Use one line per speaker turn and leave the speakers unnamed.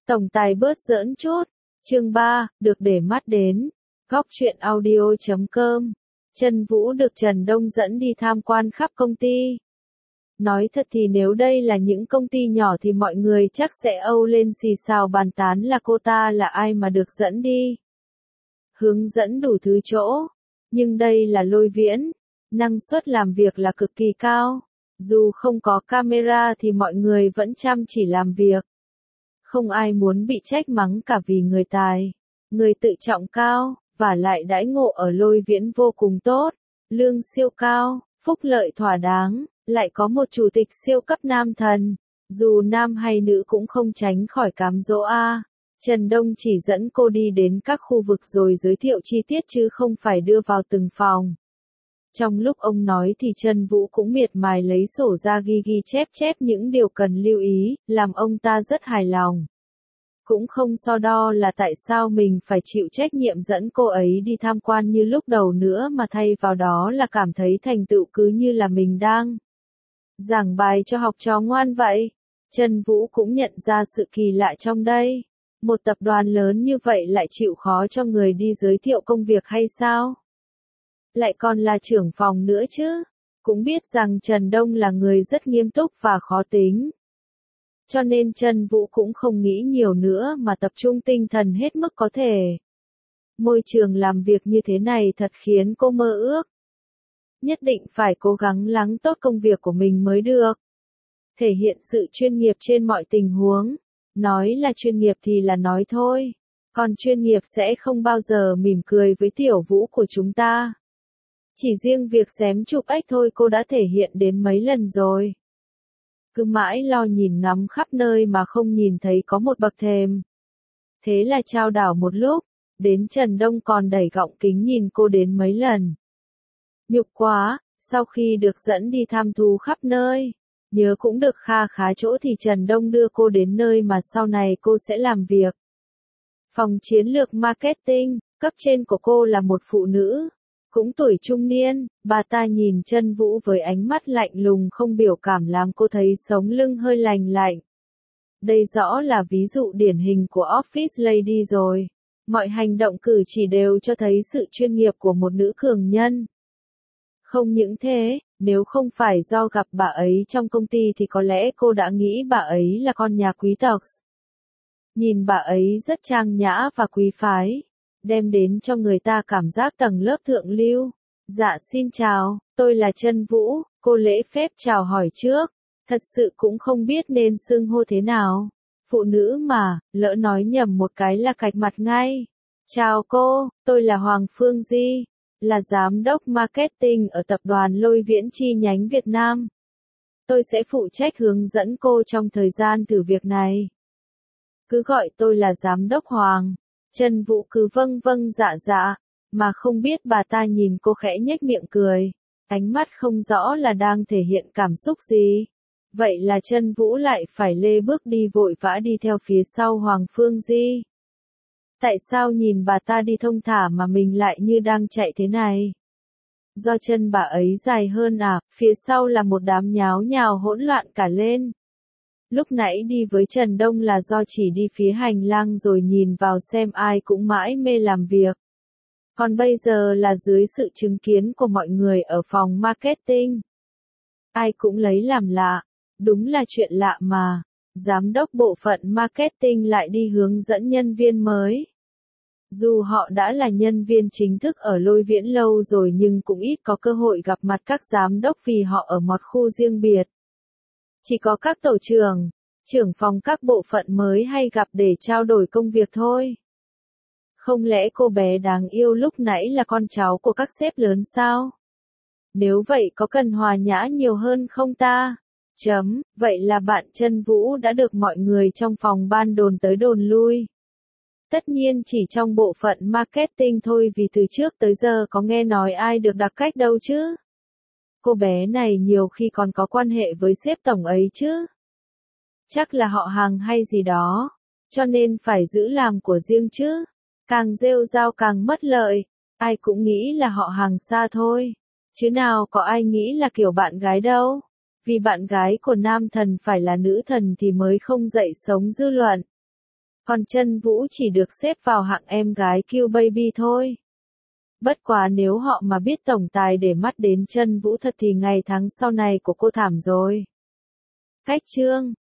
Tổng tài bớt giỡn chút. Chương 3, được để mắt đến. Góc truyện audio.com. Trần Vũ được Trần Đông dẫn đi tham quan khắp công ty. Nói thật thì nếu đây là những công ty nhỏ thì mọi người chắc sẽ âu lên xì xào bàn tán là cô ta là ai mà được dẫn đi. Hướng dẫn đủ thứ chỗ. Nhưng đây là Lôi Viễn. Năng suất làm việc là cực kỳ cao. Dù không có camera thì mọi người vẫn chăm chỉ làm việc. Không ai muốn bị trách mắng cả vì người tài. Người tự trọng cao, và lại đãi ngộ ở Lôi Viễn vô cùng tốt. Lương siêu cao, phúc lợi thỏa đáng, lại có một chủ tịch siêu cấp nam thần. Dù nam hay nữ cũng không tránh khỏi cám dỗ a. Trần Đông chỉ dẫn cô đi đến các khu vực rồi giới thiệu chi tiết chứ không phải đưa vào từng phòng. Trong lúc ông nói thì Trần Vũ cũng miệt mài lấy sổ ra ghi chép những điều cần lưu ý, làm ông ta rất hài lòng. Cũng không so đo là tại sao mình phải chịu trách nhiệm dẫn cô ấy đi tham quan như lúc đầu nữa mà thay vào đó là cảm thấy thành tựu cứ như là mình đang giảng bài cho học trò ngoan vậy. Trần Vũ cũng nhận ra sự kỳ lạ trong đây. Một tập đoàn lớn như vậy lại chịu khó cho người đi giới thiệu công việc hay sao? Lại còn là trưởng phòng nữa chứ. Cũng biết rằng Trần Đông là người rất nghiêm túc và khó tính. Cho nên Trần Vũ cũng không nghĩ nhiều nữa mà tập trung tinh thần hết mức có thể. Môi trường làm việc như thế này thật khiến cô mơ ước. Nhất định phải cố gắng lắng tốt công việc của mình mới được. Thể hiện sự chuyên nghiệp trên mọi tình huống. Nói là chuyên nghiệp thì là nói thôi. Còn chuyên nghiệp sẽ không bao giờ mỉm cười với Tiểu Vũ của chúng ta. Chỉ riêng việc xém chụp ếch thôi cô đã thể hiện đến mấy lần rồi. Cứ mãi lo nhìn ngắm khắp nơi mà không nhìn thấy có một bậc thềm. Thế là chao đảo một lúc, đến Trần Đông còn đẩy gọng kính nhìn cô đến mấy lần. Nhục quá, sau khi được dẫn đi tham thú khắp nơi, nhớ cũng được kha khá chỗ thì Trần Đông đưa cô đến nơi mà sau này cô sẽ làm việc. Phòng chiến lược marketing, cấp trên của cô là một phụ nữ. Cũng tuổi trung niên, bà ta nhìn Trần Vũ với ánh mắt lạnh lùng không biểu cảm làm cô thấy sống lưng hơi lành lạnh. Đây rõ là ví dụ điển hình của office lady rồi. Mọi hành động cử chỉ đều cho thấy sự chuyên nghiệp của một nữ cường nhân. Không những thế, nếu không phải do gặp bà ấy trong công ty thì có lẽ cô đã nghĩ bà ấy là con nhà quý tộc. Nhìn bà ấy rất trang nhã và quý phái. Đem đến cho người ta cảm giác tầng lớp thượng lưu. Dạ xin chào, tôi là Trần Vũ, cô lễ phép chào hỏi trước. Thật sự cũng không biết nên xưng hô thế nào. Phụ nữ mà, lỡ nói nhầm một cái là cạch mặt ngay. Chào cô, tôi là Hoàng Phương Di, là giám đốc marketing ở tập đoàn Lôi Viễn chi nhánh Việt Nam. Tôi sẽ phụ trách hướng dẫn cô trong thời gian thử việc này. Cứ gọi tôi là giám đốc Hoàng. Trần Vũ cứ vâng dạ, mà không biết bà ta nhìn cô khẽ nhếch miệng cười, ánh mắt không rõ là đang thể hiện cảm xúc gì. Vậy là Trần Vũ lại phải lê bước đi vội vã đi theo phía sau Hoàng Phương Di. Tại sao nhìn bà ta đi thông thả mà mình lại như đang chạy thế này? Do chân bà ấy dài hơn à, phía sau là một đám nháo nhào hỗn loạn cả lên. Lúc nãy đi với Trần Đông là do chỉ đi phía hành lang rồi nhìn vào xem ai cũng mãi mê làm việc. Còn bây giờ là dưới sự chứng kiến của mọi người ở phòng marketing. Ai cũng lấy làm lạ. Đúng là chuyện lạ mà. Giám đốc bộ phận marketing lại đi hướng dẫn nhân viên mới. Dù họ đã là nhân viên chính thức ở Lôi Viễn lâu rồi nhưng cũng ít có cơ hội gặp mặt các giám đốc vì họ ở một khu riêng biệt. Chỉ có các tổ trưởng, trưởng phòng các bộ phận mới hay gặp để trao đổi công việc thôi. Không lẽ cô bé đáng yêu lúc nãy là con cháu của các sếp lớn sao? Nếu vậy có cần hòa nhã nhiều hơn không ta? Vậy là bạn Trần Vũ đã được mọi người trong phòng ban đồn tới đồn lui. Tất nhiên chỉ trong bộ phận marketing thôi vì từ trước tới giờ có nghe nói ai được đặc cách đâu chứ. Cô bé này nhiều khi còn có quan hệ với sếp tổng ấy chứ. Chắc là họ hàng hay gì đó. Cho nên phải giữ làm của riêng chứ. Càng rêu rao càng mất lợi. Ai cũng nghĩ là họ hàng xa thôi. Chứ nào có ai nghĩ là kiểu bạn gái đâu. Vì bạn gái của nam thần phải là nữ thần thì mới không dậy sống dư luận. Còn Chân Vũ chỉ được xếp vào hạng em gái Q baby thôi. Bất quá nếu họ mà biết tổng tài để mắt đến Chân Vũ thật thì ngày tháng sau này của cô thảm rồi. Khách chương